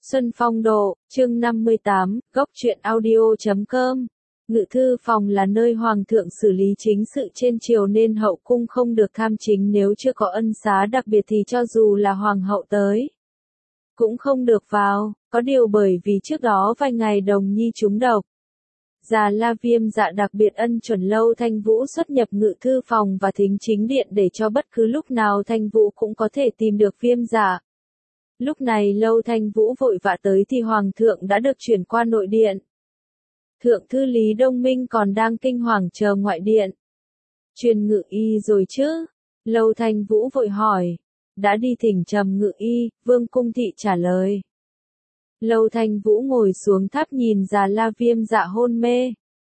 Xuân Phong Độ, chương 58, góc truyện audio.com. Ngự thư phòng là nơi hoàng thượng xử lý chính sự trên triều nên hậu cung không được tham chính, nếu chưa có ân xá đặc biệt thì cho dù là hoàng hậu tới cũng không được vào, có điều bởi vì trước đó vài ngày Đồng Nhi trúng độc. Già La Viêm Dạ đặc biệt ân chuẩn Lâu Thanh Vũ xuất nhập ngự thư phòng và thính chính điện để cho bất cứ lúc nào Thanh Vũ cũng có thể tìm được Viêm Dạ. Lúc này Lâu Thanh Vũ vội vã tới thì Hoàng thượng đã được chuyển qua nội điện. Thượng thư Lý Đông Minh còn đang kinh hoàng chờ ngoại điện. Truyền ngự y rồi chứ? Lâu Thanh Vũ vội hỏi. Đã đi thỉnh trầm ngự y, Vương Cung Thị trả lời. Lâu Thanh Vũ ngồi xuống tháp nhìn Già La Viêm Dạ hôn mê.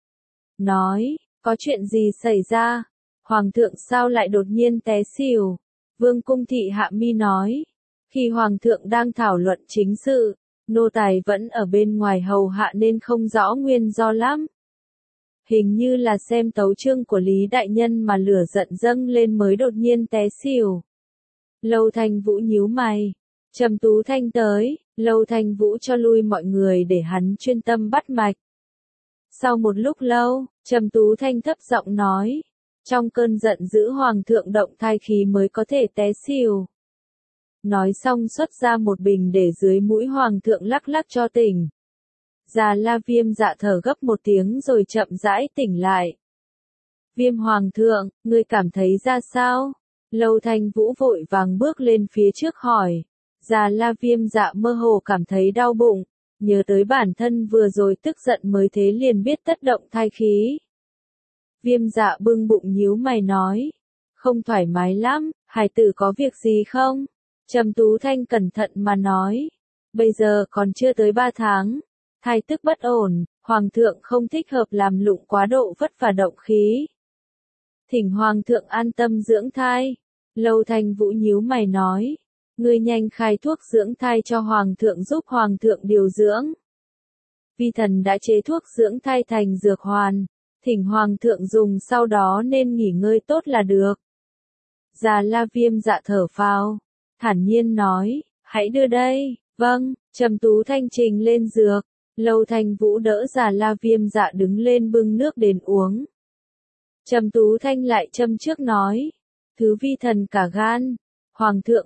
Nói, có chuyện gì xảy ra? Hoàng thượng sao lại đột nhiên té xỉu? Vương Cung Thị hạ mi nói. Khi Hoàng thượng đang thảo luận chính sự, nô tài vẫn ở bên ngoài hầu hạ nên không rõ nguyên do lắm. Hình như là xem tấu chương của Lý Đại Nhân mà lửa giận dâng lên mới đột nhiên té xỉu. Lâu Thanh Vũ nhíu mày. Trầm Tú Thanh tới, Lâu Thanh Vũ cho lui mọi người để hắn chuyên tâm bắt mạch. Sau một lúc lâu, Trầm Tú Thanh thấp giọng nói, trong cơn giận dữ Hoàng thượng động thai khí mới có thể té xỉu. Nói xong xuất ra một bình để dưới mũi Hoàng thượng lắc lắc cho tỉnh. Già La Viêm Dạ thở gấp một tiếng rồi chậm rãi tỉnh lại. Viêm Hoàng thượng, ngươi cảm thấy ra sao? Lâu Thanh Vũ vội vàng bước lên phía trước hỏi. Già La Viêm Dạ mơ hồ cảm thấy đau bụng, nhớ tới bản thân vừa rồi tức giận mới thế liền biết tất động thai khí. Viêm Dạ bưng bụng nhíu mày nói, không thoải mái lắm, hài tử có việc gì không? Trầm Tú Thanh cẩn thận mà nói, bây giờ còn chưa tới 3 tháng, thai tức bất ổn, Hoàng thượng không thích hợp làm lụng quá độ vất vả động khí. Thỉnh Hoàng thượng an tâm dưỡng thai. Lâu Thanh Vũ nhíu mày nói, ngươi nhanh khai thuốc dưỡng thai cho Hoàng thượng giúp Hoàng thượng điều dưỡng. Vi thần đã chế thuốc dưỡng thai thành dược hoàn, thỉnh Hoàng thượng dùng sau đó nên nghỉ ngơi tốt là được. Già La Viêm Dạ thở phào, thản nhiên nói, hãy đưa đây. Vâng. Trầm Tú Thanh trình lên dược. Lâu Thanh Vũ đỡ Già La Viêm Dạ đứng lên bưng nước đến uống. Trầm Tú Thanh lại châm trước nói, thứ vi thần cả gan. Hoàng thượng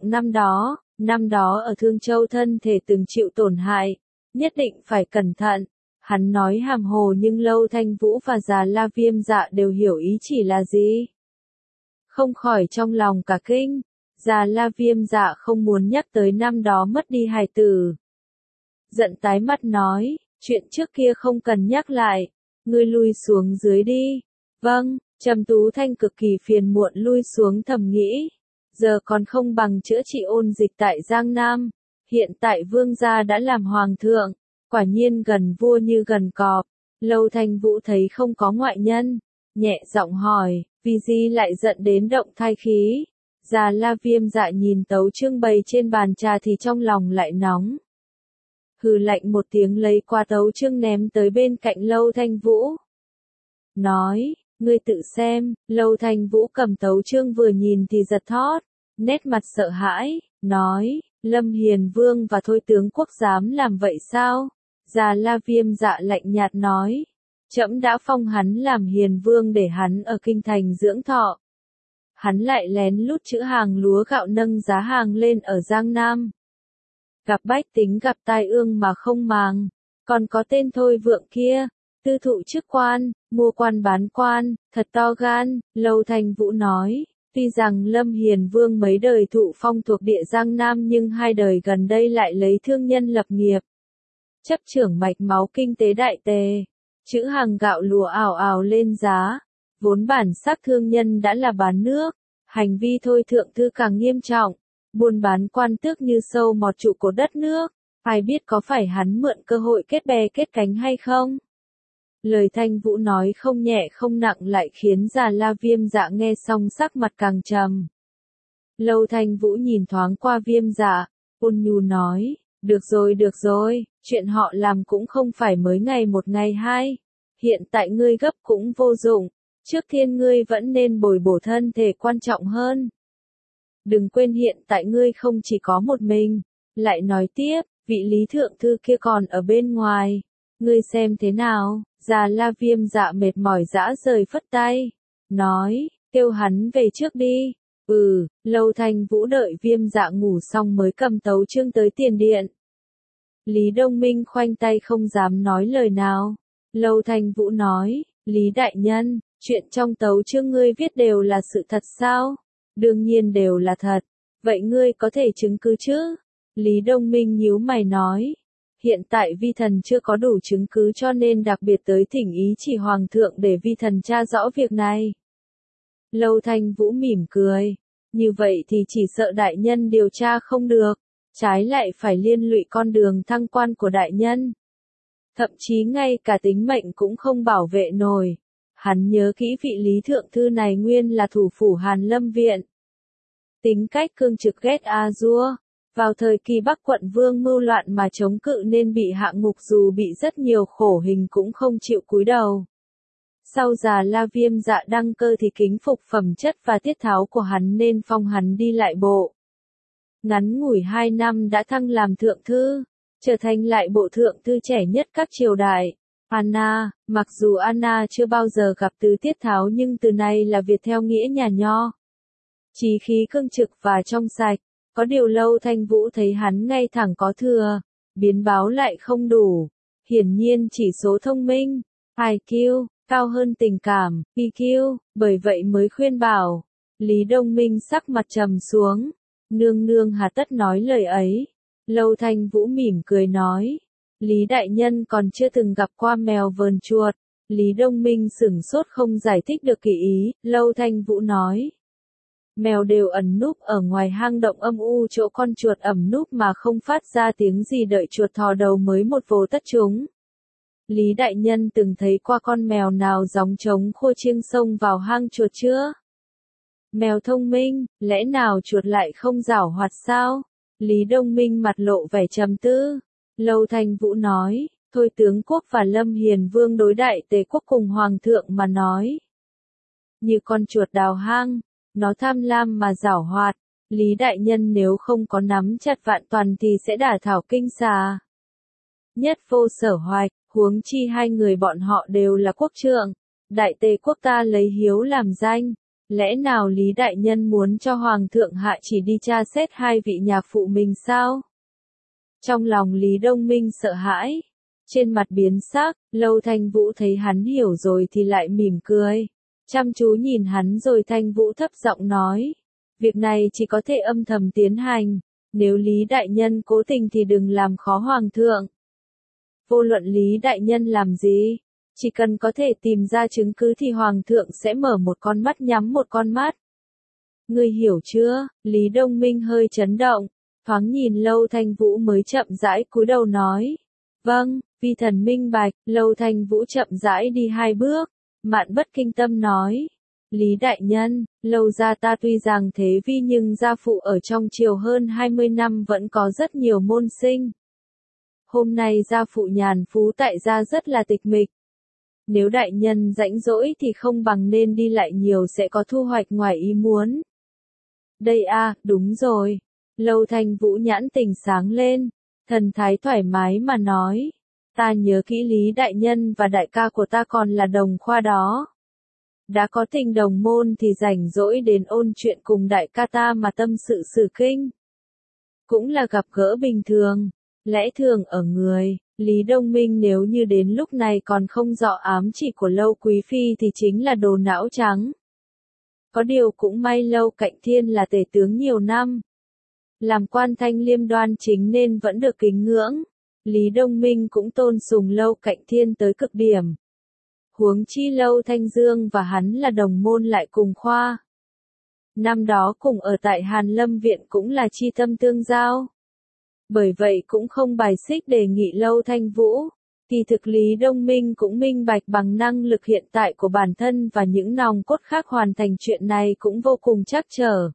năm đó ở Thương Châu thân thể từng chịu tổn hại, nhất định phải cẩn thận. Hắn nói hàm hồ nhưng Lâu Thanh Vũ và Già La Viêm Dạ đều hiểu ý chỉ là gì. Không khỏi trong lòng cả kinh. Già La Viêm Dạ không muốn nhắc tới năm đó mất đi hài tử. Giận tái mắt nói, chuyện trước kia không cần nhắc lại, ngươi lui xuống dưới đi. Vâng. Trầm Tú Thanh cực kỳ phiền muộn lui xuống thầm nghĩ, giờ còn không bằng chữa trị ôn dịch tại Giang Nam. Hiện tại vương gia đã làm hoàng thượng, quả nhiên gần vua như gần cọp. Lâu Thanh Vũ thấy không có ngoại nhân, nhẹ giọng hỏi, vì gì lại giận đến động thai khí? Già La Viêm Dạ nhìn tấu chương bày trên bàn trà thì trong lòng lại nóng. Hừ lạnh một tiếng lấy qua tấu chương ném tới bên cạnh Lâu Thanh Vũ. Nói, ngươi tự xem. Lâu Thanh Vũ cầm tấu chương vừa nhìn thì giật thót, nét mặt sợ hãi, nói, Lâm Hiền Vương và Thôi tướng quốc dám làm vậy sao? Già La Viêm Dạ lạnh nhạt nói, trẫm đã phong hắn làm Hiền Vương để hắn ở kinh thành dưỡng thọ. Hắn lại lén lút trữ hàng lúa gạo nâng giá hàng lên ở Giang Nam. Gặp bách tính gặp tai ương mà không màng, còn có tên Thôi Vượng kia, tư thụ chức quan, mua quan bán quan, thật to gan. Lâu Thanh Vũ nói, tuy rằng Lâm Hiền Vương mấy đời thụ phong thuộc địa Giang Nam nhưng 2 đời gần đây lại lấy thương nhân lập nghiệp. Chấp trưởng mạch máu kinh tế đại tề, trữ hàng gạo lúa ào ào lên giá, vốn bản sắc thương nhân đã là bán nước, hành vi Thôi thượng thư càng nghiêm trọng, buôn bán quan tước như sâu mọt trụ cột đất nước, ai biết có phải hắn mượn cơ hội kết bè kết cánh hay không? Lời Thanh Vũ nói không nhẹ không nặng lại khiến Già La Viêm Dạ nghe xong sắc mặt càng trầm. Lâu Thanh Vũ nhìn thoáng qua Viêm Dạ, ôn nhu nói, được rồi, chuyện họ làm cũng không phải mới ngày một ngày hai. Hiện tại ngươi gấp cũng vô dụng, trước tiên ngươi vẫn nên bồi bổ thân thể quan trọng hơn. Đừng quên hiện tại ngươi không chỉ có một mình. Lại nói tiếp, vị Lý thượng thư kia còn ở bên ngoài. Ngươi xem thế nào? Già La Viêm Dạ mệt mỏi rã rời phất tay. Nói, kêu hắn về trước đi. Lâu Thanh Vũ đợi Viêm Dạ ngủ xong mới cầm tấu chương tới tiền điện. Lý Đông Minh khoanh tay không dám nói lời nào. Lâu Thanh Vũ nói, Lý đại nhân, chuyện trong tấu chương ngươi viết đều là sự thật sao? Đương nhiên đều là thật. Vậy ngươi có thể chứng cứ chứ? Lý Đông Minh nhíu mày nói. Hiện tại vi thần chưa có đủ chứng cứ cho nên đặc biệt tới thỉnh ý chỉ hoàng thượng để vi thần tra rõ việc này. Lâu Thanh Vũ mỉm cười. Như vậy thì chỉ sợ đại nhân điều tra không được. Trái lại phải liên lụy con đường thăng quan của đại nhân. Thậm chí ngay cả tính mệnh cũng không bảo vệ nổi. Hắn nhớ kỹ vị Lý thượng thư này nguyên là thủ phủ Hàn Lâm Viện. Tính cách cương trực ghét a dua. Vào thời kỳ Bắc quận vương mưu loạn mà chống cự nên bị hạ ngục, dù bị rất nhiều khổ hình cũng không chịu cúi đầu. Sau Già La Viêm Dạ đăng cơ thì kính phục phẩm chất và tiết tháo của hắn nên phong hắn đi lại bộ. Ngắn ngủi 2 năm đã thăng làm thượng thư, trở thành lại bộ thượng thư trẻ nhất các triều đại. Anna, mặc dù Anna chưa bao giờ gặp từ tiết tháo nhưng từ này là Việt theo nghĩa nhà Nho. Chí khí cương trực và trong sạch, có điều Lâu Thanh Vũ thấy hắn ngay thẳng có thừa, biến báo lại không đủ. Hiển nhiên chỉ số thông minh, IQ, cao hơn tình cảm, EQ, bởi vậy mới khuyên bảo. Lý Đông Minh sắc mặt trầm xuống. Nương nương hà tất nói lời ấy. Lâu Thanh Vũ mỉm cười nói. Lý đại nhân còn chưa từng gặp qua mèo vờn chuột. Lý Đông Minh sửng sốt không giải thích được kỳ ý. Lâu Thanh Vũ nói. Mèo đều ẩn núp ở ngoài hang động âm u chỗ con chuột ẩn núp mà không phát ra tiếng gì, đợi chuột thò đầu mới một vồ tất chúng. Lý đại nhân từng thấy qua con mèo nào gióng trống khua chiêng xông vào hang chuột chưa? Mèo thông minh, lẽ nào chuột lại không giảo hoạt sao? Lý Đông Minh mặt lộ vẻ trầm tư. Lâu Thanh Vũ nói, thôi tướng quốc và Lâm Hiền Vương đối đại Tề quốc cùng hoàng thượng mà nói. Như con chuột đào hang, nó tham lam mà giảo hoạt. Lý đại nhân nếu không có nắm chặt vạn toàn thì sẽ đả thảo kinh xà. Nhất vô sở hoạch, huống chi hai người bọn họ đều là quốc trượng. Đại Tề quốc ta lấy hiếu làm danh. Lẽ nào Lý đại nhân muốn cho hoàng thượng hạ chỉ đi tra xét hai vị nhạc phụ mình sao? Trong lòng Lý Đông Minh sợ hãi, trên mặt biến sắc. Lâu Thanh Vũ thấy hắn hiểu rồi thì lại mỉm cười, chăm chú nhìn hắn rồi Thanh Vũ thấp giọng nói, việc này chỉ có thể âm thầm tiến hành, nếu Lý đại nhân cố tình thì đừng làm khó hoàng thượng. Vô luận Lý đại nhân làm gì, chỉ cần có thể tìm ra chứng cứ thì hoàng thượng sẽ mở một con mắt nhắm một con mắt. Ngươi hiểu chưa? Lý Đông Minh hơi chấn động, thoáng nhìn Lâu Thanh Vũ mới chậm rãi cúi đầu nói. Vâng, vi thần minh bạch. Lâu Thanh Vũ chậm rãi đi 2 bước, Mạn Bất Kinh Tâm nói. Lý đại nhân, Lâu gia ta tuy rằng thế vi nhưng gia phụ ở trong triều hơn 20 năm vẫn có rất nhiều môn sinh. Hôm nay gia phụ nhàn phú tại gia rất là tịch mịch. Nếu đại nhân rãnh rỗi thì không bằng nên đi lại nhiều sẽ có thu hoạch ngoài ý muốn. Đây đúng rồi. Lâu Thanh Vũ nhãn tình sáng lên, thần thái thoải mái mà nói. Ta nhớ kỹ Lý đại nhân và đại ca của ta còn là đồng khoa đó. Đã có tình đồng môn thì rảnh rỗi đến ôn chuyện cùng đại ca ta mà tâm sự sử kinh. Cũng là gặp gỡ bình thường, lẽ thường ở người. Lý Đông Minh nếu như đến lúc này còn không rõ ám chỉ của Lâu Quý Phi thì chính là đồ não trắng. Có điều cũng may Lâu Cạnh Thiên là tể tướng nhiều năm. Làm quan thanh liêm đoan chính nên vẫn được kính ngưỡng. Lý Đông Minh cũng tôn sùng Lâu Cạnh Thiên tới cực điểm. Huống chi Lâu Thanh Dương và hắn là đồng môn lại cùng khoa. Năm đó cùng ở tại Hàn Lâm Viện cũng là chi tâm tương giao. Bởi vậy cũng không bài xích đề nghị Lâu Thanh Vũ. Kỳ thực Lý Đông Minh cũng minh bạch bằng năng lực hiện tại của bản thân và những nòng cốt khác hoàn thành chuyện này cũng vô cùng trắc trở.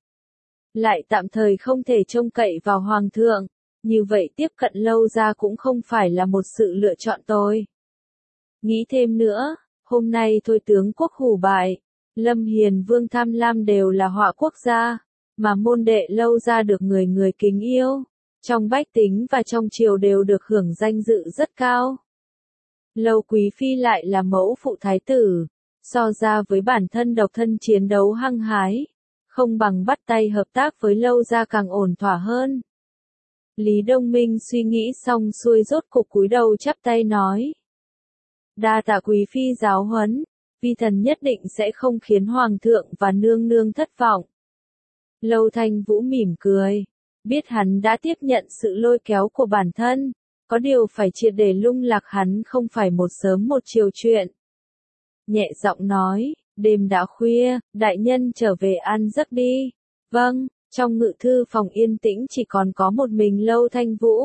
Lại tạm thời không thể trông cậy vào hoàng thượng, như vậy tiếp cận Lâu gia cũng không phải là một sự lựa chọn tôi. Nghĩ thêm nữa, hôm nay thôi tướng quốc hủ bại, Lâm Hiền Vương tham lam đều là họa quốc gia, mà môn đệ Lâu gia được người người kính yêu. trong bách tính và trong triều đều được hưởng danh dự rất cao. Lâu Quý Phi lại là mẫu phụ thái tử, so ra với bản thân độc thân chiến đấu hăng hái, không bằng bắt tay hợp tác với Lâu gia càng ổn thỏa hơn. Lý Đông Minh suy nghĩ xong xuôi rốt cục cúi đầu chắp tay nói. Đa tạ Quý Phi giáo huấn, vi thần nhất định sẽ không khiến Hoàng thượng và nương nương thất vọng. Lâu Thanh Vũ mỉm cười, biết hắn đã tiếp nhận sự lôi kéo của bản thân, có điều phải triệt để lung lạc hắn không phải một sớm một chiều chuyện. Nhẹ giọng nói, đêm đã khuya, đại nhân trở về ăn giấc đi. Vâng, trong ngự thư phòng yên tĩnh chỉ còn có một mình Lâu Thanh Vũ.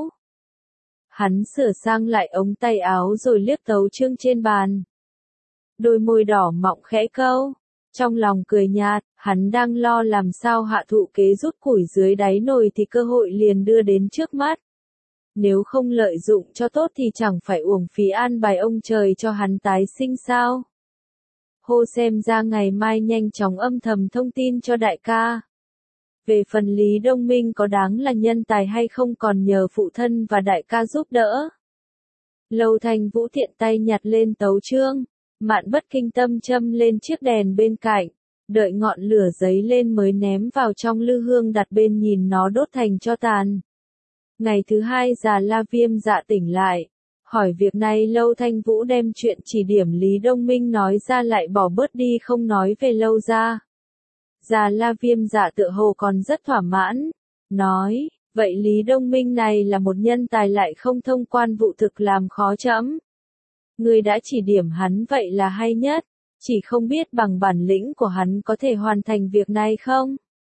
Hắn sửa sang lại ống tay áo rồi liếc tấu chương trên bàn. Đôi môi đỏ mọng khẽ câu. Trong lòng cười nhạt, hắn đang lo làm sao hạ thụ kế rút củi dưới đáy nồi thì cơ hội liền đưa đến trước mắt. Nếu không lợi dụng cho tốt thì chẳng phải uổng phí an bài ông trời cho hắn tái sinh sao. Hô xem ra ngày mai nhanh chóng âm thầm thông tin cho đại ca. Về phần Lý Đông Minh có đáng là nhân tài hay không còn nhờ phụ thân và đại ca giúp đỡ. Lâu Thanh Vũ tiện tay nhặt lên tấu chương, Mạn Bất Kinh Tâm châm lên chiếc đèn bên cạnh, đợi ngọn lửa giấy lên mới ném vào trong lư hương đặt bên nhìn nó đốt thành tro tàn. Ngày thứ hai Già La Viêm Dạ tỉnh lại, hỏi việc này Lâu Thanh Vũ đem chuyện chỉ điểm Lý Đông Minh nói ra lại bỏ bớt đi không nói về Lâu gia. Già La Viêm Dạ tựa hồ còn rất thỏa mãn, nói, vậy Lý Đông Minh này là một nhân tài lại không thông quan vụ thực làm khó trẫm. Người đã chỉ điểm hắn vậy là hay nhất, chỉ không biết bằng bản lĩnh của hắn có thể hoàn thành việc này không?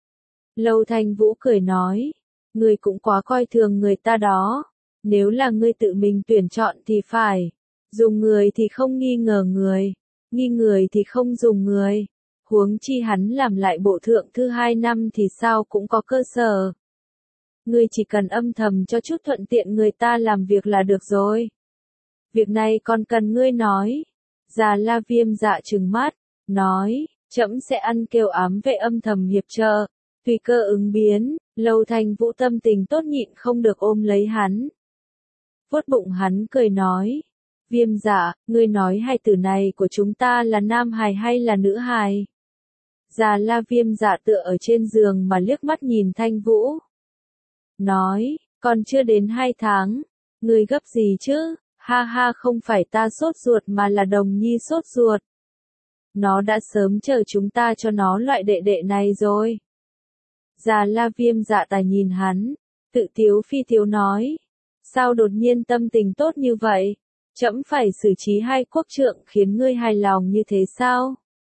Lâu Thanh Vũ cười nói, người cũng quá coi thường người ta đó, nếu là ngươi tự mình tuyển chọn thì phải, dùng người thì không nghi ngờ người, nghi người thì không dùng người, huống chi hắn làm lại bộ thượng thư 2 năm thì sao cũng có cơ sở. Ngươi chỉ cần âm thầm cho chút thuận tiện người ta làm việc là được rồi. Việc này còn cần ngươi nói. Già La Viêm Dạ trừng mắt, nói, trẫm sẽ ăn kêu ám vệ âm thầm hiệp trợ, tùy cơ ứng biến. Lâu Thanh Vũ tâm tình tốt nhịn không được ôm lấy hắn. Vuốt bụng hắn cười nói, Viêm Dạ, ngươi nói hai từ này của chúng ta là nam hài hay là nữ hài? Già La Viêm Dạ tựa ở trên giường mà liếc mắt nhìn Thanh Vũ. Nói, còn chưa đến 2 tháng, ngươi gấp gì chứ? Ha ha, không phải ta sốt ruột mà là Đồng Nhi sốt ruột. Nó đã sớm chờ chúng ta cho nó loại đệ đệ này rồi. Già La Viêm Dạ tài nhìn hắn, tự tiếu phi tiếu nói. Sao đột nhiên tâm tình tốt như vậy? Trẫm phải xử trí 2 quốc trượng khiến ngươi hài lòng như thế sao?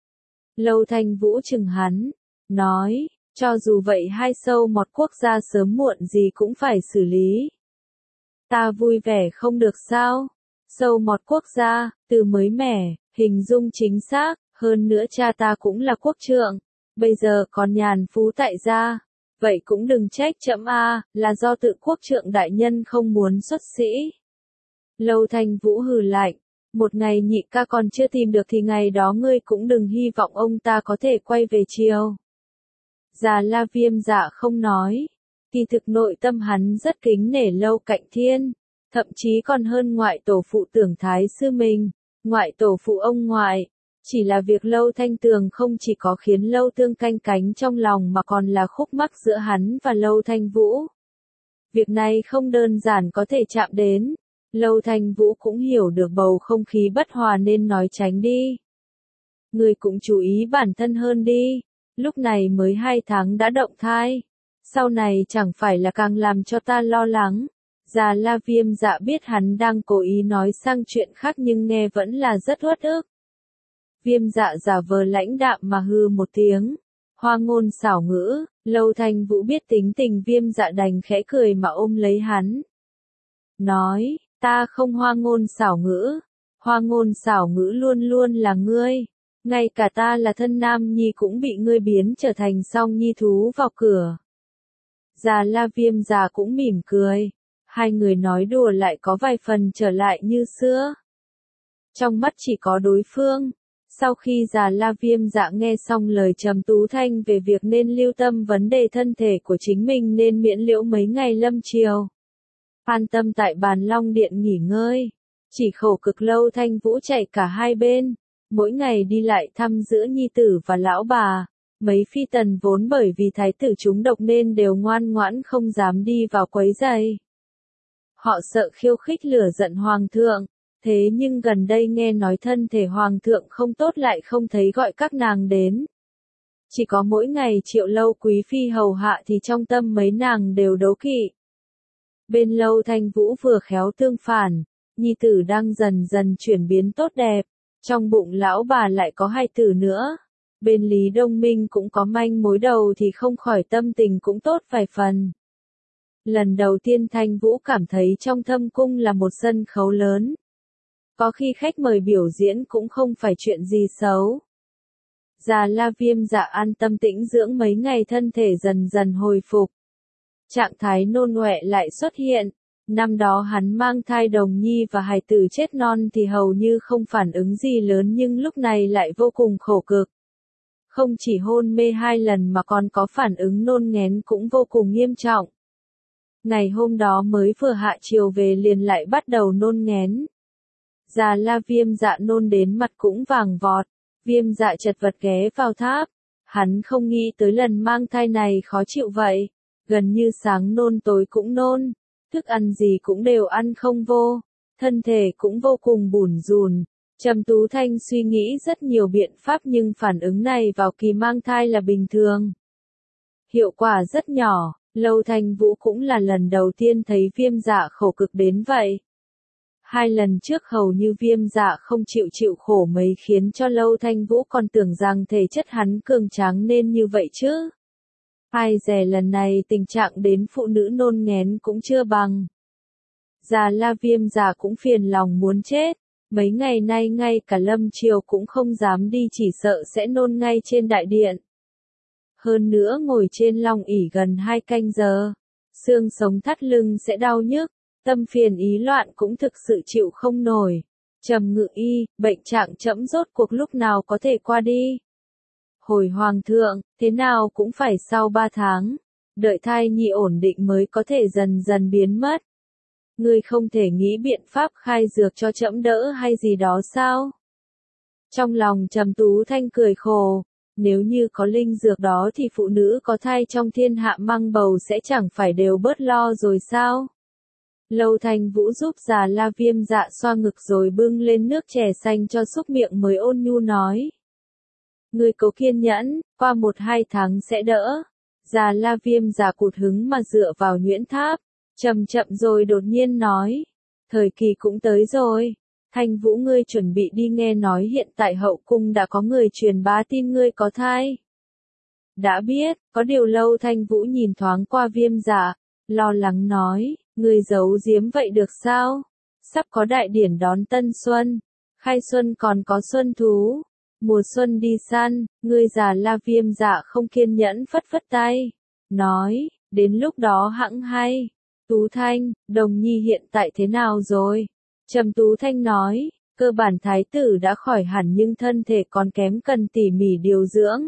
Lâu Thanh Vũ chừng hắn, nói, cho dù vậy 2 sâu mọt quốc gia sớm muộn gì cũng phải xử lý. Ta vui vẻ không được sao? Sâu mọt quốc gia, từ mới mẻ, hình dung chính xác, hơn nữa cha ta cũng là quốc trượng, bây giờ còn nhàn phú tại gia, vậy cũng đừng trách trẫm là do tự quốc trượng đại nhân không muốn xuất sĩ. Lâu Thanh Vũ hừ lạnh, một ngày nhị ca còn chưa tìm được thì ngày đó ngươi cũng đừng hy vọng ông ta có thể quay về triều. Già La Viêm Dạ không nói. Kỳ thực nội tâm hắn rất kính nể Lâu Cạnh Thiên, thậm chí còn hơn ngoại tổ phụ Tưởng Thái sư mình, ngoại tổ phụ ông ngoại. Chỉ là việc Lâu Thanh Tường không chỉ có khiến Lâu Thương canh cánh trong lòng mà còn là khúc mắc giữa hắn và Lâu Thanh Vũ. Việc này không đơn giản có thể chạm đến. Lâu Thanh Vũ cũng hiểu được bầu không khí bất hòa nên nói tránh đi. Người cũng chú ý bản thân hơn đi, lúc này mới 2 tháng đã động thai. Sau này chẳng phải là càng làm cho ta lo lắng. Già La Viêm Dạ biết hắn đang cố ý nói sang chuyện khác nhưng nghe vẫn là rất uất ức. Viêm Dạ giả vờ lãnh đạm mà hư một tiếng. Hoa ngôn xảo ngữ, Lâu Thanh Vũ biết tính tình Viêm Dạ đành khẽ cười mà ôm lấy hắn. Nói, ta không hoa ngôn xảo ngữ. Hoa ngôn xảo ngữ luôn luôn là ngươi. Ngay cả ta là thân nam nhi cũng bị ngươi biến trở thành song nhi thú vào cửa. Già La Viêm Dạ cũng mỉm cười. Hai người nói đùa lại có vài phần trở lại như xưa. Trong mắt chỉ có đối phương. Sau khi Già La Viêm Dạ nghe xong lời Trầm Tú Thanh về việc nên lưu tâm vấn đề thân thể của chính mình nên miễn liễu mấy ngày lâm triều. An tâm tại Bàn Long Điện nghỉ ngơi. Chỉ khổ cực Lâu Thanh Vũ chạy cả hai bên, mỗi ngày đi lại thăm giữa nhi tử và lão bà. Mấy phi tần vốn bởi vì thái tử trúng độc nên đều ngoan ngoãn không dám đi vào quấy rầy. Họ sợ khiêu khích lửa giận hoàng thượng, thế nhưng gần đây nghe nói thân thể hoàng thượng không tốt lại không thấy gọi các nàng đến. Chỉ có mỗi ngày Triệu Lâu quý phi hầu hạ thì trong tâm mấy nàng đều đố kỵ. Bên Lâu Thanh Vũ vừa khéo tương phản, nhi tử đang dần dần chuyển biến tốt đẹp, trong bụng lão bà lại có hai tử nữa. Bên Lý Đông Minh cũng có manh mối đầu thì không khỏi tâm tình cũng tốt vài phần. Lần đầu tiên Thanh Vũ cảm thấy trong thâm cung là một sân khấu lớn. Có khi khách mời biểu diễn cũng không phải chuyện gì xấu. Già La Viêm Dạ an tâm tĩnh dưỡng mấy ngày thân thể dần dần hồi phục. Trạng thái nôn ọe lại xuất hiện. Năm đó hắn mang thai đồng nhi và hài tử chết non thì hầu như không phản ứng gì lớn nhưng lúc này lại vô cùng khổ cực. Không chỉ hôn mê 2 lần mà còn có phản ứng nôn nghén cũng vô cùng nghiêm trọng. Ngày hôm đó mới vừa hạ chiều về liền lại bắt đầu nôn nghén. Già La Viêm Dạ nôn đến mặt cũng vàng vọt, Viêm Dạ chật vật ghé vào tháp. Hắn không nghĩ tới lần mang thai này khó chịu vậy, gần như sáng nôn tối cũng nôn, thức ăn gì cũng đều ăn không vô, thân thể cũng vô cùng bủn rủn. Trầm Tú Thanh suy nghĩ rất nhiều biện pháp nhưng phản ứng này vào kỳ mang thai là bình thường. Hiệu quả rất nhỏ, Lâu Thanh Vũ cũng là lần đầu tiên thấy Viêm Dạ khổ cực đến vậy. 2 lần trước hầu như Viêm Dạ không chịu khổ mấy khiến cho Lâu Thanh Vũ còn tưởng rằng thể chất hắn cường tráng nên như vậy chứ. Ai dè lần này tình trạng đến phụ nữ nôn nghén cũng chưa bằng. Già La Viêm Dạ cũng phiền lòng muốn chết. Mấy ngày nay ngay cả lâm triều cũng không dám đi chỉ sợ sẽ nôn ngay trên đại điện. Hơn nữa ngồi trên long ỷ gần 2 canh giờ, xương sống thắt lưng sẽ đau nhức, tâm phiền ý loạn cũng thực sự chịu không nổi. Trầm Ngự Y, bệnh trạng trẫm rốt cuộc lúc nào có thể qua đi? Hồi hoàng thượng, thế nào cũng phải sau 3 tháng, đợi thai nhi ổn định mới có thể dần dần biến mất. Ngươi không thể nghĩ biện pháp khai dược cho trẫm đỡ hay gì đó sao? Trong lòng Trầm Tú Thanh cười khổ, nếu như có linh dược đó thì phụ nữ có thai trong thiên hạ mang bầu sẽ chẳng phải đều bớt lo rồi sao? Lâu Thanh Vũ giúp Già La Viêm Dạ xoa ngực rồi bưng lên nước chè xanh cho xúc miệng mới ôn nhu nói. Ngươi cố kiên nhẫn, qua 1-2 tháng sẽ đỡ. Già La Viêm Dạ cụt hứng mà dựa vào nhuyễn tháp. Chậm chậm rồi đột nhiên nói, thời kỳ cũng tới rồi, Thanh Vũ ngươi chuẩn bị đi nghe nói hiện tại hậu cung đã có người truyền bá tin ngươi có thai. Đã biết, có điều Lâu Thanh Vũ nhìn thoáng qua Viêm Dạ, lo lắng nói, ngươi giấu giếm vậy được sao? Sắp có đại điển đón Tân Xuân, khai xuân còn có xuân thú, mùa xuân đi săn, ngươi Già La Viêm Dạ không kiên nhẫn phất phất tay, nói, đến lúc đó hẵng hay. Tú Thanh, Đồng Nhi hiện tại thế nào rồi? Trầm Tú Thanh nói, cơ bản thái tử đã khỏi hẳn nhưng thân thể còn kém cần tỉ mỉ điều dưỡng.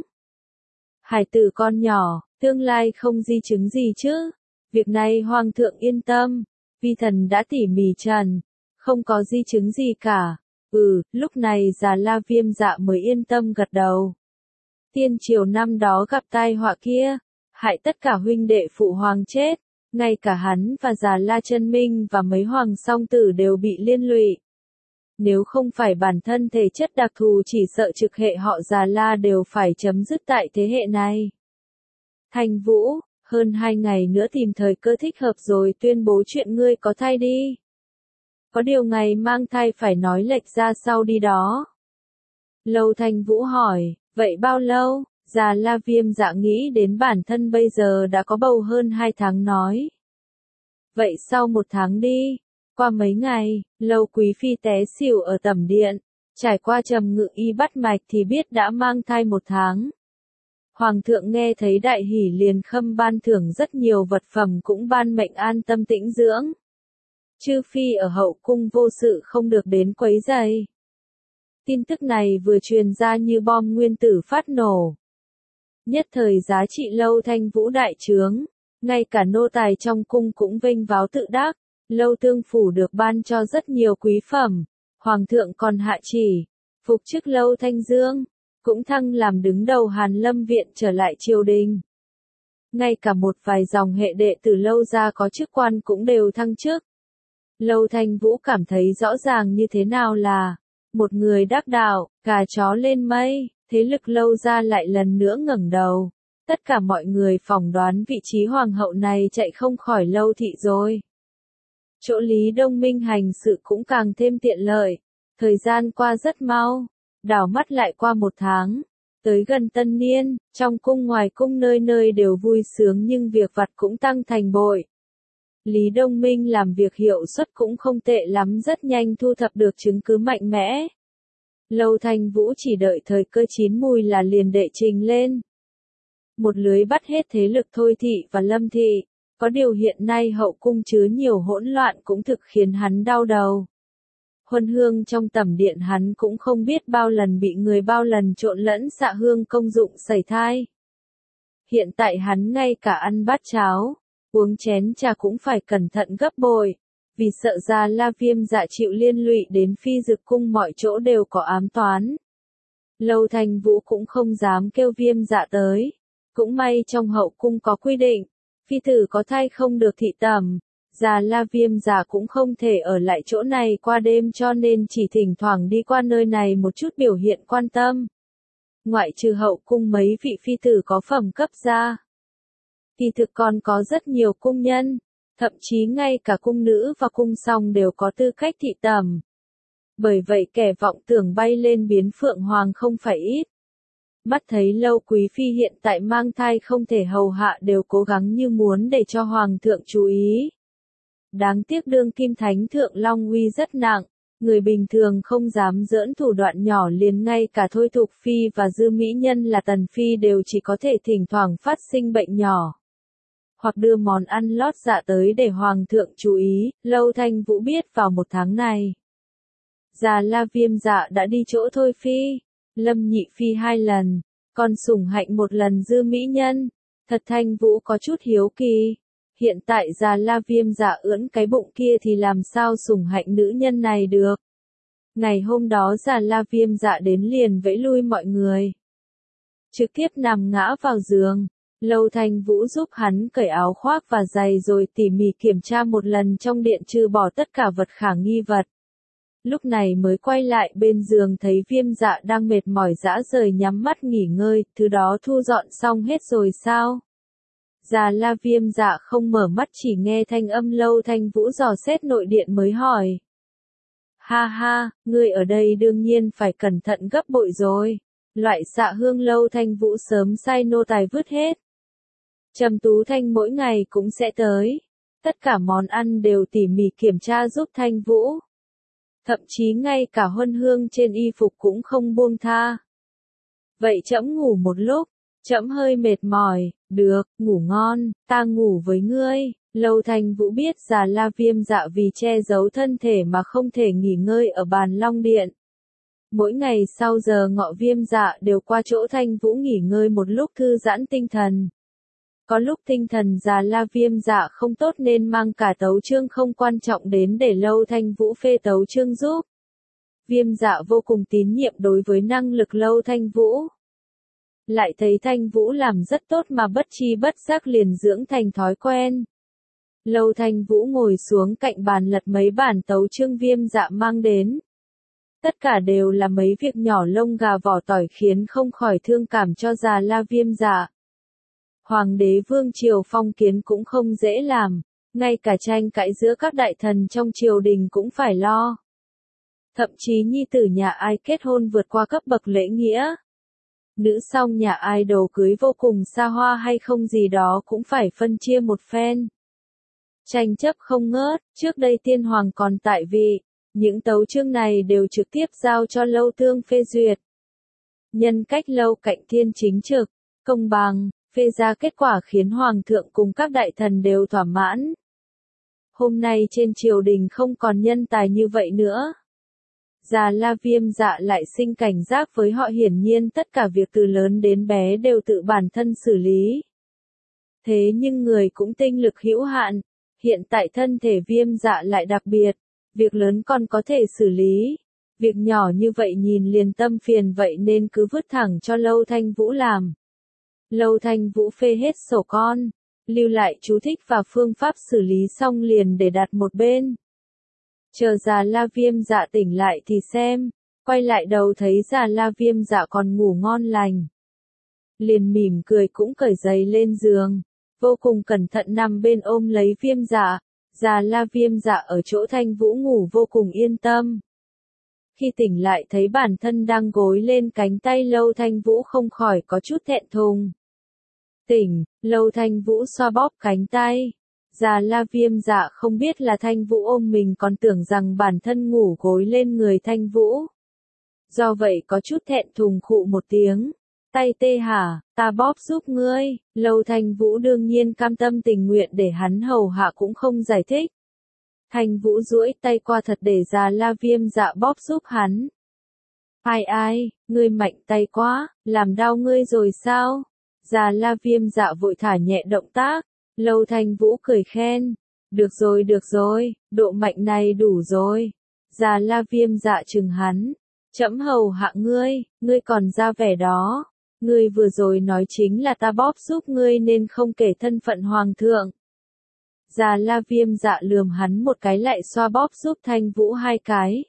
Hải tử con nhỏ, tương lai không di chứng gì chứ? Việc này hoàng thượng yên tâm, vi thần đã tỉ mỉ trần, không có di chứng gì cả. Lúc này Già La Viêm Dạ mới yên tâm gật đầu. Tiên triều năm đó gặp tai họa kia, hại tất cả huynh đệ phụ hoàng chết. Ngay cả hắn và Già La Chân Minh và mấy hoàng song tử đều bị liên lụy. Nếu không phải bản thân thể chất đặc thù chỉ sợ trực hệ họ Già La đều phải chấm dứt tại thế hệ này. Thanh Vũ, hơn 2 ngày nữa tìm thời cơ thích hợp rồi tuyên bố chuyện ngươi có thai đi. Có điều ngày mang thai phải nói lệch ra sau đi đó. Lâu Thanh Vũ hỏi, vậy bao lâu? Già La Viêm Dạ nghĩ đến bản thân bây giờ đã có bầu hơn 2 tháng nói. Vậy sau 1 tháng đi. Qua mấy ngày, Lâu quý phi té xỉu ở tẩm điện. Trải qua Trầm Ngự Y bắt mạch thì biết đã mang thai 1 tháng. Hoàng thượng nghe thấy đại hỉ liền khâm ban thưởng rất nhiều vật phẩm cũng ban mệnh an tâm tĩnh dưỡng. Chư phi ở hậu cung vô sự không được đến quấy rầy. Tin tức này vừa truyền ra như bom nguyên tử phát nổ. Nhất thời giá trị Lâu Thanh Vũ đại trướng, ngay cả nô tài trong cung cũng vênh váo tự đắc, Lâu Tương Phủ được ban cho rất nhiều quý phẩm, Hoàng thượng còn hạ chỉ, phục chức Lâu Thanh Dương, cũng thăng làm đứng đầu Hàn Lâm Viện trở lại triều đình. Ngay cả một vài dòng hệ đệ tử Lâu gia có chức quan cũng đều thăng chức. Lâu Thanh Vũ cảm thấy rõ ràng như thế nào là một người đắc đạo, gà chó lên mây, thế lực Lâu gia lại lần nữa ngẩng đầu. Tất cả mọi người phỏng đoán vị trí hoàng hậu này chạy không khỏi Lâu thị rồi. Chỗ Lý Đông Minh hành sự cũng càng thêm tiện lợi. Thời gian qua rất mau, đảo mắt lại qua 1 tháng. Tới gần tân niên, trong cung ngoài cung nơi nơi đều vui sướng nhưng việc vặt cũng tăng thành bội. Lý Đông Minh làm việc hiệu suất cũng không tệ lắm, rất nhanh thu thập được chứng cứ mạnh mẽ. Lâu Thanh Vũ chỉ đợi thời cơ chín mùi là liền đệ trình lên. Một lưới bắt hết thế lực Thôi thị và Lâm thị, có điều hiện nay hậu cung chứa nhiều hỗn loạn cũng thực khiến hắn đau đầu. Huân hương trong tẩm điện hắn cũng không biết bao lần bị người bao lần trộn lẫn xạ hương công dụng sẩy thai. Hiện tại hắn ngay cả ăn bát cháo, uống chén trà cũng phải cẩn thận gấp bội, vì sợ ra La Viêm Dạ chịu liên lụy đến Phi Dực cung mọi chỗ đều có ám toán. Lâu Thanh Vũ cũng không dám kêu Viêm Dạ tới, cũng may trong hậu cung có quy định, phi tử có thai không được thị tẩm. Già La Viêm Dạ cũng không thể ở lại chỗ này qua đêm cho nên chỉ thỉnh thoảng đi qua nơi này một chút biểu hiện quan tâm. Ngoại trừ hậu cung mấy vị phi tử có phẩm cấp ra, thì thực còn có rất nhiều cung nhân, thậm chí ngay cả cung nữ và cung song đều có tư cách thị tẩm. Bởi vậy kẻ vọng tưởng bay lên biến phượng hoàng không phải ít. Mắt thấy Lâu quý phi hiện tại mang thai không thể hầu hạ đều cố gắng như muốn để cho hoàng thượng chú ý. Đáng tiếc đương kim thánh thượng long uy rất nặng, người bình thường không dám giỡn thủ đoạn nhỏ, liền ngay cả Thôi Thục phi và dư mỹ nhân là Tần phi đều chỉ có thể thỉnh thoảng phát sinh bệnh nhỏ, hoặc đưa món ăn lót dạ tới để hoàng thượng chú ý. Lâu Thanh Vũ biết vào 1 tháng này, Già La Viêm Dạ đã đi chỗ Thôi phi, Lâm Nhị phi 2 lần, còn sủng hạnh 1 lần dư mỹ nhân. Thật Thanh Vũ có chút hiếu kỳ. Hiện tại Già La Viêm Dạ ưỡn cái bụng kia thì làm sao sủng hạnh nữ nhân này được. Ngày hôm đó Già La Viêm Dạ đến liền vẫy lui mọi người, trực tiếp nằm ngã vào giường. Lâu Thanh Vũ giúp hắn cởi áo khoác và giày rồi tỉ mỉ kiểm tra 1 lần trong điện trừ bỏ tất cả vật khả nghi vật. Lúc này mới quay lại bên giường thấy Viêm Dạ đang mệt mỏi rã rời nhắm mắt nghỉ ngơi. Thứ đó thu dọn xong hết rồi sao? Già La Viêm Dạ không mở mắt, chỉ nghe thanh âm Lâu Thanh Vũ dò xét nội điện mới hỏi. Ha ha, ngươi ở đây đương nhiên phải cẩn thận gấp bội rồi. Loại xạ hương Lâu Thanh Vũ sớm sai nô tài vứt hết. Trầm Tú Thanh mỗi ngày cũng sẽ tới. Tất cả món ăn đều tỉ mỉ kiểm tra giúp Thanh Vũ. Thậm chí ngay cả huân hương trên y phục cũng không buông tha. Vậy trẫm ngủ một lúc, trẫm hơi mệt mỏi. Được, ngủ ngon, ta ngủ với ngươi. Lâu Thanh Vũ biết Già La Viêm Dạ vì che giấu thân thể mà không thể nghỉ ngơi ở bàn long điện. Mỗi ngày sau giờ ngọ Viêm Dạ đều qua chỗ Thanh Vũ nghỉ ngơi một lúc thư giãn tinh thần. Có lúc tinh thần Già La Viêm Dạ không tốt nên mang cả tấu chương không quan trọng đến để Lâu Thanh Vũ phê tấu chương giúp. Viêm Dạ vô cùng tín nhiệm đối với năng lực Lâu Thanh Vũ. Lại thấy Thanh Vũ làm rất tốt mà bất chi bất giác liền dưỡng thành thói quen. Lâu Thanh Vũ ngồi xuống cạnh bàn lật mấy bản tấu chương Viêm Dạ mang đến. Tất cả đều là mấy việc nhỏ lông gà vỏ tỏi khiến không khỏi thương cảm cho Già La Viêm Dạ. Hoàng đế vương triều phong kiến cũng không dễ làm, ngay cả tranh cãi giữa các đại thần trong triều đình cũng phải lo. Thậm chí nhi tử nhà ai kết hôn vượt qua cấp bậc lễ nghĩa. Nữ song nhà ai đồ cưới vô cùng xa hoa hay không gì đó cũng phải phân chia một phen. Tranh chấp không ngớt, trước đây tiên hoàng còn tại vị, những tấu chương này đều trực tiếp giao cho Lâu Tương phê duyệt. Nhân cách Lâu cạnh thiên chính trực, công bằng, phê ra kết quả khiến hoàng thượng cùng các đại thần đều thỏa mãn. Hôm nay trên triều đình không còn nhân tài như vậy nữa. Già La Viêm Dạ lại sinh cảnh giác với họ, hiển nhiên tất cả việc từ lớn đến bé đều tự bản thân xử lý. Thế nhưng người cũng tinh lực hữu hạn, hiện tại thân thể Viêm Dạ lại đặc biệt, việc lớn còn có thể xử lý, việc nhỏ như vậy nhìn liền tâm phiền, vậy nên cứ vứt thẳng cho Lâu Thanh Vũ làm. Lâu Thanh Vũ phê hết sổ con, lưu lại chú thích và phương pháp xử lý xong liền để đặt một bên. Chờ Già La Viêm Dạ tỉnh lại thì xem, quay lại đầu thấy Già La Viêm Dạ còn ngủ ngon lành. Liền mỉm cười cũng cởi giày lên giường, vô cùng cẩn thận nằm bên ôm lấy Viêm Dạ. Già La Viêm Dạ ở chỗ Thanh Vũ ngủ vô cùng yên tâm. Khi tỉnh lại thấy bản thân đang gối lên cánh tay Lâu Thanh Vũ không khỏi có chút thẹn thùng. Tỉnh, Lâu Thanh Vũ xoa bóp cánh tay. Già La Viêm Dạ không biết là Thanh Vũ ôm mình, còn tưởng rằng bản thân ngủ gối lên người Thanh Vũ. Do vậy có chút thẹn thùng khụ một tiếng. Tay tê hả, ta bóp giúp ngươi. Lâu Thanh Vũ đương nhiên cam tâm tình nguyện để hắn hầu hạ cũng không giải thích. Thanh Vũ duỗi tay qua thật để Già La Viêm Dạ bóp giúp hắn. Ai, ngươi mạnh tay quá, làm đau ngươi rồi sao? Già La Viêm Dạ vội thả nhẹ động tác. Lâu Thanh Vũ cười khen. Được rồi, độ mạnh này đủ rồi. Già La Viêm Dạ chừng hắn. Trẫm hầu hạ ngươi còn ra vẻ đó. Ngươi vừa rồi nói chính là ta bóp giúp ngươi nên không kể thân phận hoàng thượng. Già La Viêm Dạ lườm hắn một cái lại xoa bóp giúp Thanh Vũ 2 cái.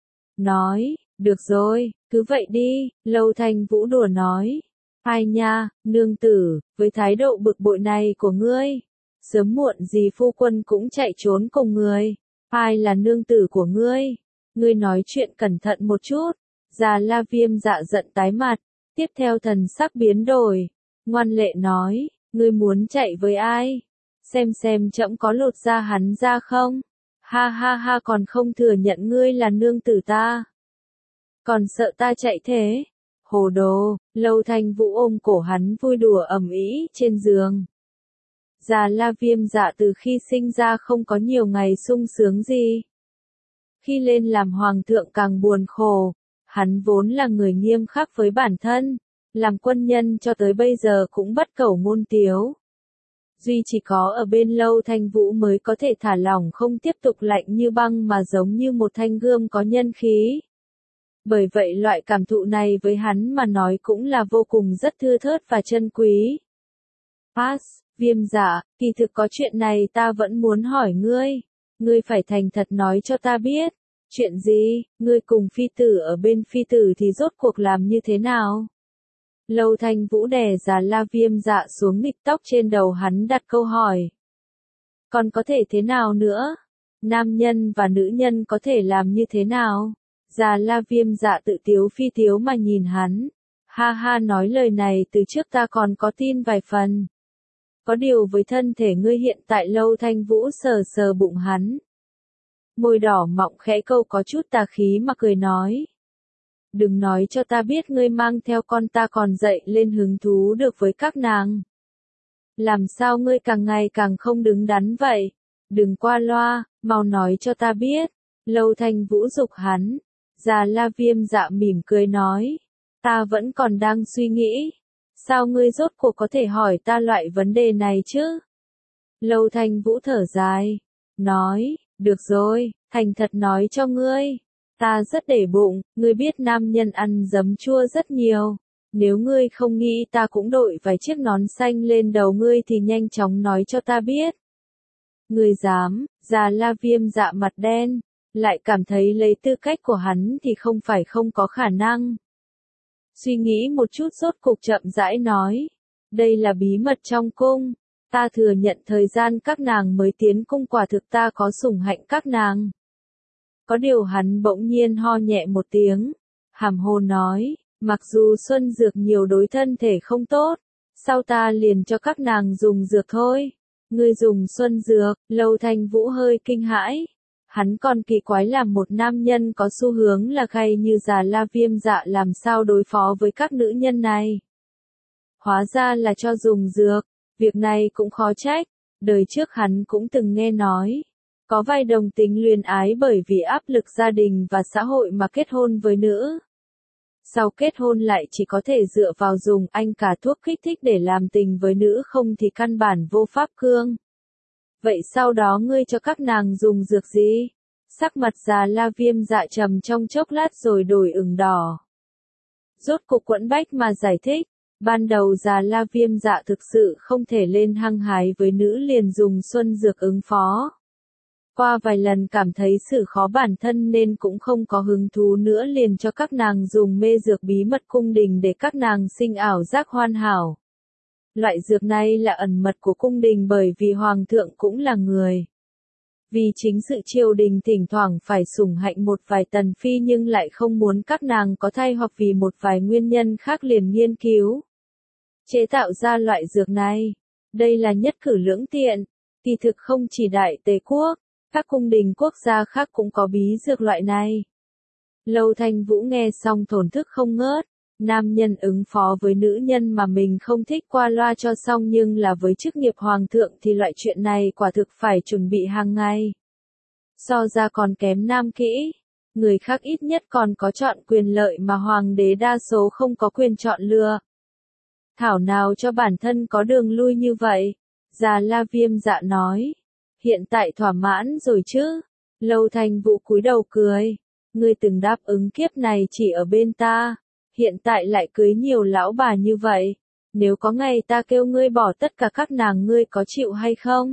Nói, được rồi, cứ vậy đi. Lâu Thanh Vũ đùa nói. Ai nha, nương tử, với thái độ bực bội này của ngươi, sớm muộn gì phu quân cũng chạy trốn cùng người. Ai là nương tử của ngươi? Ngươi nói chuyện cẩn thận một chút. Già La Viêm Dạ giận tái mặt, tiếp theo thần sắc biến đổi, ngoan lệ nói, ngươi muốn chạy với ai? Xem trẫm có lột da hắn ra không? Ha, còn không thừa nhận ngươi là nương tử ta. Còn sợ ta chạy thế? Hồ đồ. Lâu Thanh Vũ ôm cổ hắn vui đùa ầm ĩ trên giường. Già La Viêm Dạ từ khi sinh ra không có nhiều ngày sung sướng gì. Khi lên làm hoàng thượng càng buồn khổ, hắn vốn là người nghiêm khắc với bản thân, làm quân nhân cho tới bây giờ cũng bất cẩu ngôn tiếu. Duy chỉ có ở bên Lâu Thanh Vũ mới có thể thả lỏng, không tiếp tục lạnh như băng mà giống như một thanh gươm có nhân khí. Bởi vậy loại cảm thụ này với hắn mà nói cũng là vô cùng rất thưa thớt và chân quý. Pass, Viêm Dạ, kỳ thực có chuyện này ta vẫn muốn hỏi ngươi. Ngươi phải thành thật nói cho ta biết. Chuyện gì? Ngươi cùng phi tử ở bên phi tử thì rốt cuộc làm như thế nào? Lâu Thanh Vũ đè Già La Viêm Dạ xuống, nghịch tóc trên đầu hắn đặt câu hỏi. Còn có thể thế nào nữa? Nam nhân và nữ nhân có thể làm như thế nào? Già La Viêm Dạ tự tiếu phi tiếu mà nhìn hắn. Ha, nói lời này từ trước ta còn có tin vài phần. Có điều với thân thể ngươi hiện tại. Lâu Thanh Vũ sờ bụng hắn. Môi đỏ mọng khẽ câu có chút tà khí mà cười nói. Đừng nói cho ta biết ngươi mang theo con ta còn dậy lên hứng thú được với các nàng. Làm sao ngươi càng ngày càng không đứng đắn vậy? Đừng qua loa, mau nói cho ta biết. Lâu Thanh Vũ giục hắn. Già La Viêm Dạ mỉm cười nói. Ta vẫn còn đang suy nghĩ. Sao ngươi rốt cuộc có thể hỏi ta loại vấn đề này chứ? Lâu Thanh Vũ thở dài. Nói, được rồi, thành thật nói cho ngươi. Ta rất để bụng, ngươi biết nam nhân ăn giấm chua rất nhiều. Nếu ngươi không nghĩ ta cũng đội vài chiếc nón xanh lên đầu ngươi thì nhanh chóng nói cho ta biết. Ngươi dám? Già La Viêm Dạ mặt đen, lại cảm thấy lấy tư cách của hắn thì không phải không có khả năng. Suy nghĩ một chút rốt cục chậm rãi nói. Đây là bí mật trong cung. Ta thừa nhận thời gian các nàng mới tiến cung quả thực ta có sủng hạnh các nàng. Có điều hắn bỗng nhiên ho nhẹ một tiếng. Hàm hồ nói, mặc dù xuân dược nhiều đối thân thể không tốt, sao ta liền cho các nàng dùng dược thôi. Ngươi dùng xuân dược? Lâu Thanh Vũ hơi kinh hãi. Hắn còn kỳ quái là một nam nhân có xu hướng là gay như Già La Viêm Dạ làm sao đối phó với các nữ nhân này. Hóa ra là cho dùng dược, việc này cũng khó trách, đời trước hắn cũng từng nghe nói. Có vài đồng tính luyến ái bởi vì áp lực gia đình và xã hội mà kết hôn với nữ. Sau kết hôn lại chỉ có thể dựa vào dùng anh cả thuốc kích thích để làm tình với nữ, không thì căn bản vô pháp cương. Vậy sau đó ngươi cho các nàng dùng dược gì? Sắc mặt Già La Viêm Dạ trầm trong chốc lát rồi đổi ửng đỏ. Rốt cục quẫn bách mà giải thích. Ban đầu Già La Viêm Dạ thực sự không thể lên hăng hái với nữ, liền dùng xuân dược ứng phó. Qua vài lần cảm thấy sự khó bản thân nên cũng không có hứng thú nữa, liền cho các nàng dùng mê dược bí mật cung đình để các nàng sinh ảo giác hoàn hảo. Loại dược này là ẩn mật của cung đình bởi vì hoàng thượng cũng là người. Vì chính sự triều đình thỉnh thoảng phải sủng hạnh một vài tần phi nhưng lại không muốn các nàng có thai, hoặc vì một vài nguyên nhân khác liền nghiên cứu chế tạo ra loại dược này. Đây là nhất cử lưỡng tiện. Kỳ thực không chỉ Đại Tề quốc, các cung đình quốc gia khác cũng có bí dược loại này. Lâu Thanh Vũ nghe xong thổn thức không ngớt. Nam nhân ứng phó với nữ nhân mà mình không thích qua loa cho xong, nhưng là với chức nghiệp hoàng thượng thì loại chuyện này quả thực phải chuẩn bị hàng ngày. So ra còn kém nam kỹ. Người khác ít nhất còn có chọn quyền lợi mà hoàng đế đa số không có quyền chọn lựa. Thảo nào cho bản thân có đường lui như vậy? Già La Viêm Dạ nói. Hiện tại thỏa mãn rồi chứ? Lâu Thanh Vũ cúi đầu cười. Ngươi từng đáp ứng kiếp này chỉ ở bên ta. Hiện tại lại cưới nhiều lão bà như vậy. Nếu có ngày ta kêu ngươi bỏ tất cả các nàng, ngươi có chịu hay không?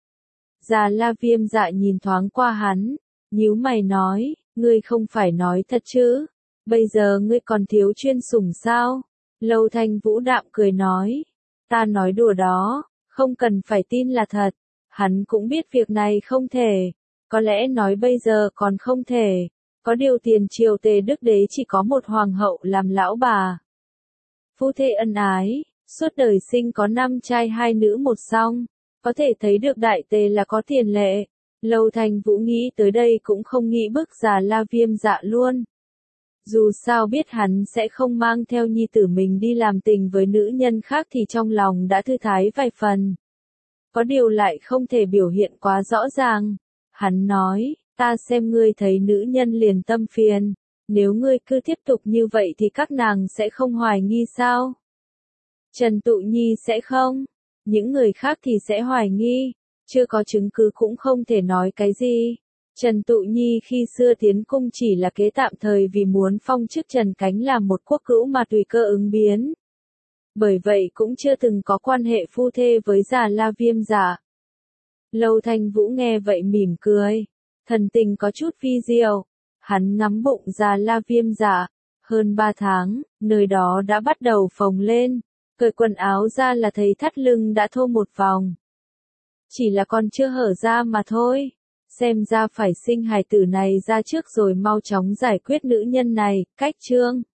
Già La Viêm Dạ nhìn thoáng qua hắn. Nhíu mày nói. Ngươi không phải nói thật chứ? Bây giờ ngươi còn thiếu chuyên sủng sao? Lâu Thanh Vũ đạm cười nói. Ta nói đùa đó. Không cần phải tin là thật. Hắn cũng biết việc này không thể. Có lẽ nói bây giờ còn không thể. Có điều tiền triều Tề Đức Đế chỉ có một hoàng hậu làm lão bà. Phu thê ân ái, suốt đời sinh có 5 trai 2 nữ một song. Có thể thấy được Đại Tề là có tiền lệ. Lâu Thanh Vũ nghĩ tới đây cũng không nghĩ bức Già La Viêm Dạ luôn. Dù sao biết hắn sẽ không mang theo nhi tử mình đi làm tình với nữ nhân khác thì trong lòng đã thư thái vài phần. Có điều lại không thể biểu hiện quá rõ ràng. Hắn nói, ta xem ngươi thấy nữ nhân liền tâm phiền. Nếu ngươi cứ tiếp tục như vậy thì các nàng sẽ không hoài nghi sao? Trần Tụ Nhi sẽ không. Những người khác thì sẽ hoài nghi. Chưa có chứng cứ cũng không thể nói cái gì. Trần Tụ Nhi khi xưa tiến cung chỉ là kế tạm thời vì muốn phong chức Trần Cánh làm một quốc cữu mà tùy cơ ứng biến. Bởi vậy cũng chưa từng có quan hệ phu thê với Già La Viêm Dạ. Lâu Thanh Vũ nghe vậy mỉm cười. Thần tình có chút vi diệu. Hắn ngắm bụng Già La Viêm Dạ. Hơn 3 tháng, nơi đó đã bắt đầu phồng lên. Cởi quần áo ra là thấy thắt lưng đã thô một vòng. Chỉ là còn chưa hở ra mà thôi. Xem ra phải sinh hài tử này ra trước rồi mau chóng giải quyết nữ nhân này. Cách chương